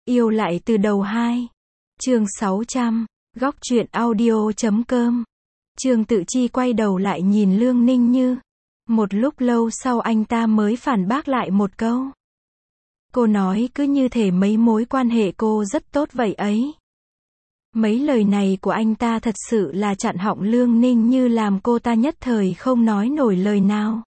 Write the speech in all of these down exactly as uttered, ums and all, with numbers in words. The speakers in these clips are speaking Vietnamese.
Yêu lại từ đầu hai. Chương sáu trăm. Góc truyện audio chấm com. Trương Tự Chi quay đầu lại nhìn Lương Ninh Như. Một lúc lâu sau anh ta mới phản bác lại một câu. Cô nói cứ như thể mấy mối quan hệ cô rất tốt vậy ấy. Mấy lời này của anh ta thật sự là chặn họng Lương Ninh Như, làm cô ta nhất thời không nói nổi lời nào.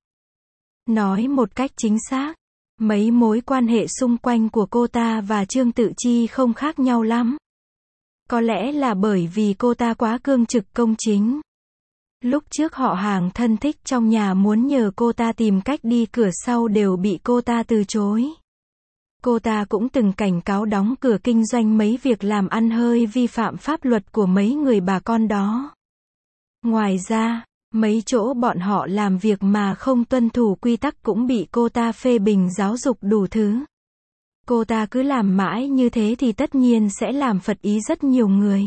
Nói một cách chính xác, mấy mối quan hệ xung quanh của cô ta và Trương Tự Chi không khác nhau lắm. Có lẽ là bởi vì cô ta quá cương trực công chính. Lúc trước họ hàng thân thích trong nhà muốn nhờ cô ta tìm cách đi cửa sau đều bị cô ta từ chối. Cô ta cũng từng cảnh cáo đóng cửa kinh doanh mấy việc làm ăn hơi vi phạm pháp luật của mấy người bà con đó. Ngoài ra, mấy chỗ bọn họ làm việc mà không tuân thủ quy tắc cũng bị cô ta phê bình giáo dục đủ thứ. Cô ta cứ làm mãi như thế thì tất nhiên sẽ làm phật ý rất nhiều người.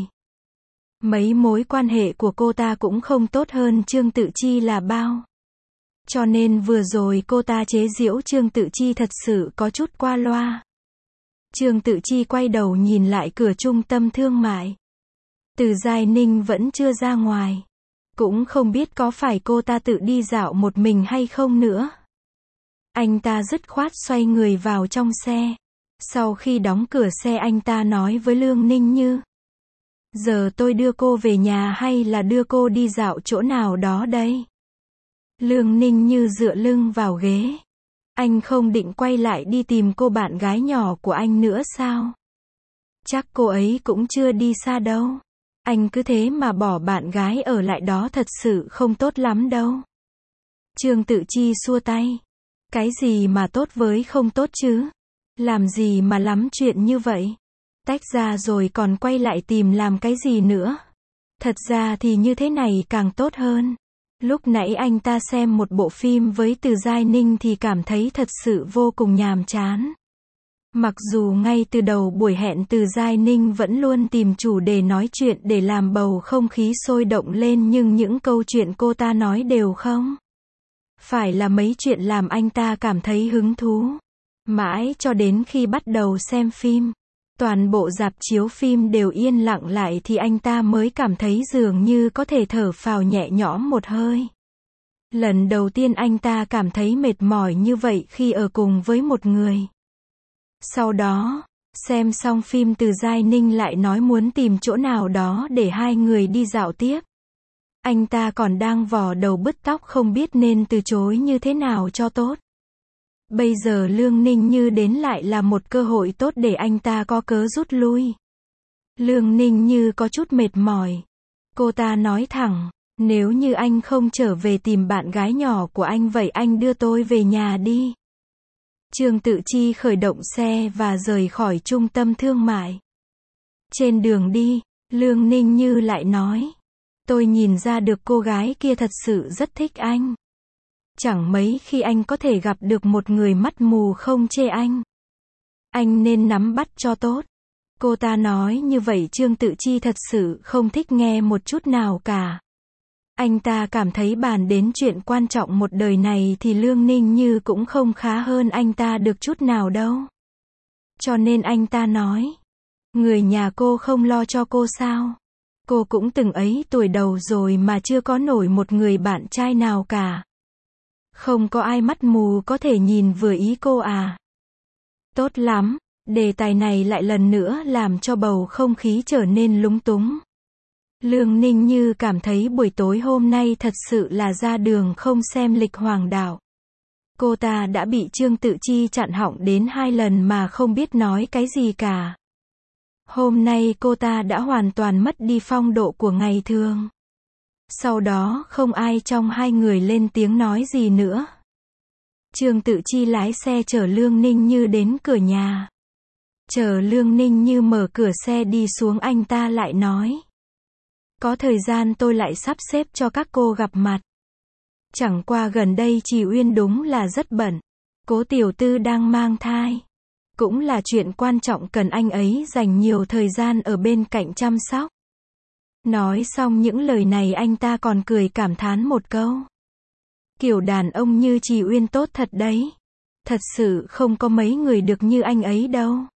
Mấy mối quan hệ của cô ta cũng không tốt hơn Trương Tự Chi là bao. Cho nên vừa rồi cô ta chế giễu Trương Tự Chi thật sự có chút qua loa. Trương Tự Chi quay đầu nhìn lại cửa trung tâm thương mại. Từ Giai Ninh vẫn chưa ra ngoài. Cũng không biết có phải cô ta tự đi dạo một mình hay không nữa. Anh ta dứt khoát xoay người vào trong xe. Sau khi đóng cửa xe anh ta nói với Lương Ninh Như. Giờ tôi đưa cô về nhà hay là đưa cô đi dạo chỗ nào đó đây? Lương Ninh Như dựa lưng vào ghế. Anh không định quay lại đi tìm cô bạn gái nhỏ của anh nữa sao? Chắc cô ấy cũng chưa đi xa đâu. Anh cứ thế mà bỏ bạn gái ở lại đó thật sự không tốt lắm đâu. Trương Tự Chi xua tay. Cái gì mà tốt với không tốt chứ? Làm gì mà lắm chuyện như vậy? Tách ra rồi còn quay lại tìm làm cái gì nữa? Thật ra thì như thế này càng tốt hơn. Lúc nãy anh ta xem một bộ phim với Từ Giai Ninh thì cảm thấy thật sự vô cùng nhàm chán. Mặc dù ngay từ đầu buổi hẹn Từ Giai Ninh vẫn luôn tìm chủ đề nói chuyện để làm bầu không khí sôi động lên, nhưng những câu chuyện cô ta nói đều không phải là mấy chuyện làm anh ta cảm thấy hứng thú. Mãi cho đến khi bắt đầu xem phim, toàn bộ rạp chiếu phim đều yên lặng lại thì anh ta mới cảm thấy dường như có thể thở phào nhẹ nhõm một hơi. Lần đầu tiên anh ta cảm thấy mệt mỏi như vậy khi ở cùng với một người. Sau đó, xem xong phim Từ Giai Ninh lại nói muốn tìm chỗ nào đó để hai người đi dạo tiếp. Anh ta còn đang vò đầu bứt tóc không biết nên từ chối như thế nào cho tốt. Bây giờ Lương Ninh Như đến lại là một cơ hội tốt để anh ta có cớ rút lui. Lương Ninh Như có chút mệt mỏi. Cô ta nói thẳng, nếu như anh không trở về tìm bạn gái nhỏ của anh vậy anh đưa tôi về nhà đi. Trương Tự Chi khởi động xe và rời khỏi trung tâm thương mại. Trên đường đi, Lương Ninh Như lại nói, tôi nhìn ra được cô gái kia thật sự rất thích anh. Chẳng mấy khi anh có thể gặp được một người mắt mù không chê anh. Anh nên nắm bắt cho tốt. Cô ta nói như vậy Trương Tự Chi thật sự không thích nghe một chút nào cả. Anh ta cảm thấy bàn đến chuyện quan trọng một đời này thì Lương Ninh Như cũng không khá hơn anh ta được chút nào đâu. Cho nên anh ta nói, người nhà cô không lo cho cô sao? Cô cũng từng ấy tuổi đầu rồi mà chưa có nổi một người bạn trai nào cả. Không có ai mắt mù có thể nhìn vừa ý cô à? Tốt lắm, đề tài này lại lần nữa làm cho bầu không khí trở nên lúng túng. Lương Ninh Như cảm thấy buổi tối hôm nay thật sự là ra đường không xem lịch hoàng đạo. Cô ta đã bị Trương Tự Chi chặn họng đến hai lần mà không biết nói cái gì cả. Hôm nay cô ta đã hoàn toàn mất đi phong độ của ngày thường. Sau đó không ai trong hai người lên tiếng nói gì nữa. Trương Tự Chi lái xe chở Lương Ninh Như đến cửa nhà. Chờ Lương Ninh Như mở cửa xe đi xuống anh ta lại nói. Có thời gian tôi lại sắp xếp cho các cô gặp mặt. Chẳng qua gần đây chị Uyên đúng là rất bận. Cố tiểu thư đang mang thai. Cũng là chuyện quan trọng cần anh ấy dành nhiều thời gian ở bên cạnh chăm sóc. Nói xong những lời này anh ta còn cười cảm thán một câu. Kiểu đàn ông như chị Uyên tốt thật đấy. Thật sự không có mấy người được như anh ấy đâu.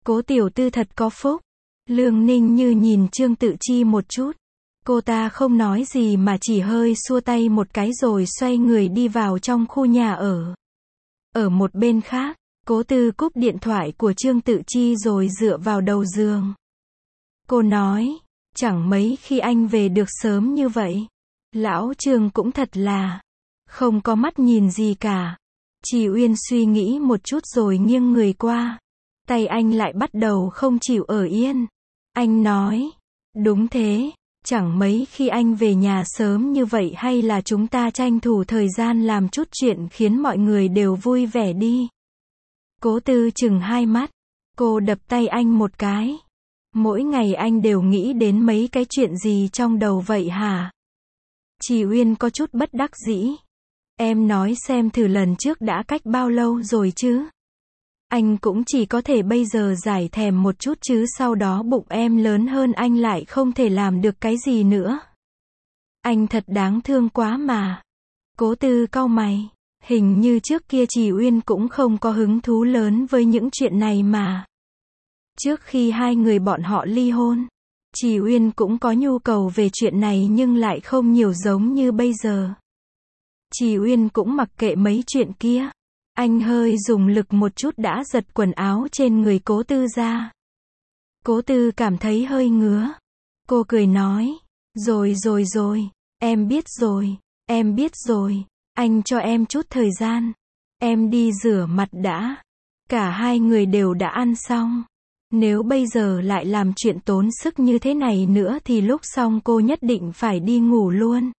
Cố tiểu thư thật có phúc. Lương Ninh Như nhìn Trương Tự Chi một chút. Cô ta không nói gì mà chỉ hơi xua tay một cái rồi xoay người đi vào trong khu nhà ở. Ở một bên khác, Cố Tư cúp điện thoại của Trương Tự Chi rồi dựa vào đầu giường. Cô nói, chẳng mấy khi anh về được sớm như vậy. Lão Trương cũng thật là không có mắt nhìn gì cả. Trì Uyên suy nghĩ một chút rồi nghiêng người qua. Tay anh lại bắt đầu không chịu ở yên. Anh nói, đúng thế, chẳng mấy khi anh về nhà sớm như vậy, hay là chúng ta tranh thủ thời gian làm chút chuyện khiến mọi người đều vui vẻ đi. Cố Tư chừng hai mắt. Cô đập tay anh một cái. Mỗi ngày anh đều nghĩ đến mấy cái chuyện gì trong đầu vậy hả? Trì Uyên có chút bất đắc dĩ. Em nói xem thử lần trước đã cách bao lâu rồi chứ? Anh cũng chỉ có thể bây giờ giải thèm một chút chứ sau đó bụng em lớn hơn anh lại không thể làm được cái gì nữa. Anh thật đáng thương quá mà. Cố Tư cau mày. Hình như trước kia Trì Uyên cũng không có hứng thú lớn với những chuyện này mà. Trước khi hai người bọn họ ly hôn, Trì Uyên cũng có nhu cầu về chuyện này nhưng lại không nhiều giống như bây giờ. Trì Uyên cũng mặc kệ mấy chuyện kia. Anh hơi dùng lực một chút đã giật quần áo trên người Cố Tư ra. Cố Tư cảm thấy hơi ngứa. Cô cười nói, rồi rồi rồi, em biết rồi, em biết rồi, anh cho em chút thời gian. Em đi rửa mặt đã. Cả hai người đều đã ăn xong. Nếu bây giờ lại làm chuyện tốn sức như thế này nữa thì lúc xong cô nhất định phải đi ngủ luôn.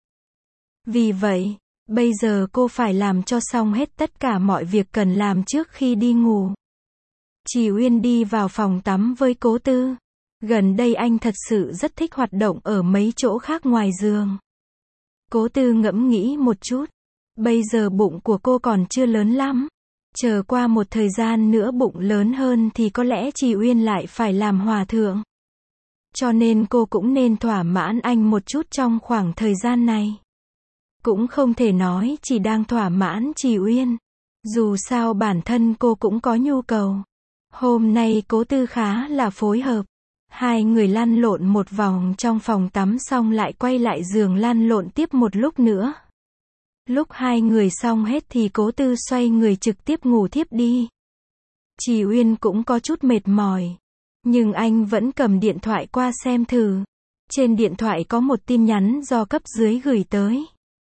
Vì vậy, bây giờ cô phải làm cho xong hết tất cả mọi việc cần làm trước khi đi ngủ. Trì Uyên đi vào phòng tắm với Cố Tư. Gần đây anh thật sự rất thích hoạt động ở mấy chỗ khác ngoài giường. Cố Tư ngẫm nghĩ một chút. Bây giờ bụng của cô còn chưa lớn lắm. Chờ qua một thời gian nữa bụng lớn hơn thì có lẽ Trì Uyên lại phải làm hòa thượng. Cho nên cô cũng nên thỏa mãn anh một chút trong khoảng thời gian này. Cũng không thể nói chỉ đang thỏa mãn Trì Uyên. Dù sao bản thân cô cũng có nhu cầu. Hôm nay Cố Tư khá là phối hợp. Hai người lăn lộn một vòng trong phòng tắm xong lại quay lại giường lăn lộn tiếp một lúc nữa. Lúc hai người xong hết thì Cố Tư xoay người trực tiếp ngủ thiếp đi. Trì Uyên cũng có chút mệt mỏi. Nhưng anh vẫn cầm điện thoại qua xem thử. Trên điện thoại có một tin nhắn do cấp dưới gửi tới.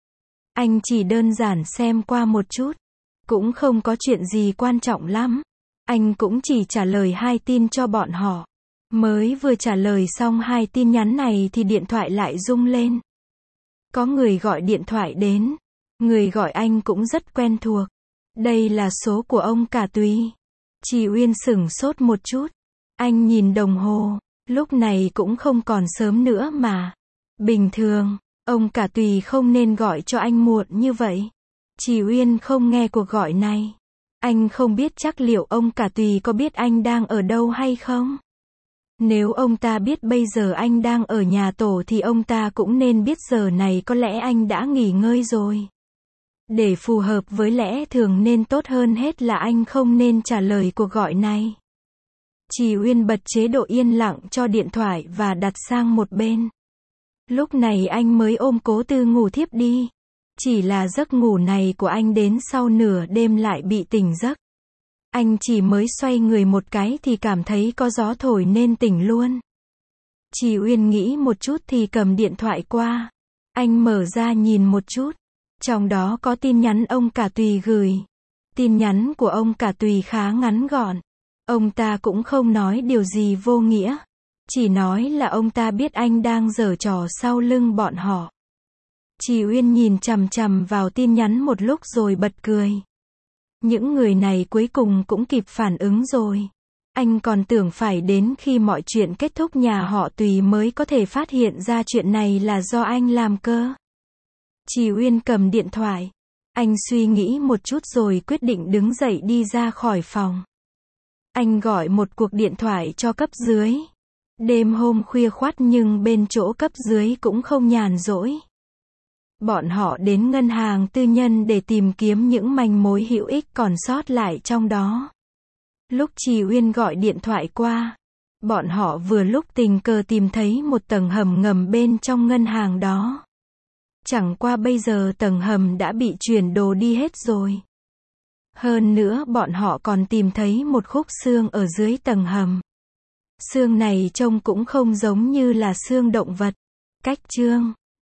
Anh chỉ đơn giản xem qua một chút. Cũng không có chuyện gì quan trọng lắm. Anh cũng chỉ trả lời hai tin cho bọn họ. Mới vừa trả lời xong hai tin nhắn này thì điện thoại lại rung lên. Có người gọi điện thoại đến. Người gọi anh cũng rất quen thuộc. Đây là số của ông Cả Tùy. Trì Uyên sửng sốt một chút. Anh nhìn đồng hồ. Lúc này cũng không còn sớm nữa mà. Bình thường, ông Cả Tùy không nên gọi cho anh muộn như vậy. Trì Uyên không nghe cuộc gọi này. Anh không biết chắc liệu ông Cả Tùy có biết anh đang ở đâu hay không. Nếu ông ta biết bây giờ anh đang ở nhà tổ thì ông ta cũng nên biết giờ này có lẽ anh đã nghỉ ngơi rồi. Để phù hợp với lẽ thường nên tốt hơn hết là anh không nên trả lời cuộc gọi này. Trì Uyên bật chế độ yên lặng cho điện thoại và đặt sang một bên. Lúc này anh mới ôm Cố Tư ngủ thiếp đi. Chỉ là giấc ngủ này của anh đến sau nửa đêm lại bị tỉnh giấc. Anh chỉ mới xoay người một cái thì cảm thấy có gió thổi nên tỉnh luôn. Trì Uyên nghĩ một chút thì cầm điện thoại qua. Anh mở ra nhìn một chút. Trong đó có tin nhắn ông Cả Tùy gửi. Tin nhắn của ông Cả Tùy khá ngắn gọn. Ông ta cũng không nói điều gì vô nghĩa. Chỉ nói là ông ta biết anh đang giở trò sau lưng bọn họ. Trì Uyên nhìn chằm chằm vào tin nhắn một lúc rồi bật cười. Những người này cuối cùng cũng kịp phản ứng rồi. Anh còn tưởng phải đến khi mọi chuyện kết thúc nhà họ Tùy mới có thể phát hiện ra chuyện này là do anh làm cơ. Trì Uyên cầm điện thoại. Anh suy nghĩ một chút rồi quyết định đứng dậy đi ra khỏi phòng. Anh gọi một cuộc điện thoại cho cấp dưới. Đêm hôm khuya khoắt nhưng bên chỗ cấp dưới cũng không nhàn rỗi. Bọn họ đến ngân hàng tư nhân để tìm kiếm những manh mối hữu ích còn sót lại trong đó. Lúc Trì Uyên gọi điện thoại qua, bọn họ vừa lúc tình cờ tìm thấy một tầng hầm ngầm bên trong ngân hàng đó. Chẳng qua bây giờ tầng hầm đã bị chuyển đồ đi hết rồi. Hơn nữa bọn họ còn tìm thấy một khúc xương ở dưới tầng hầm. Xương này trông cũng không giống như là xương động vật. Cách chương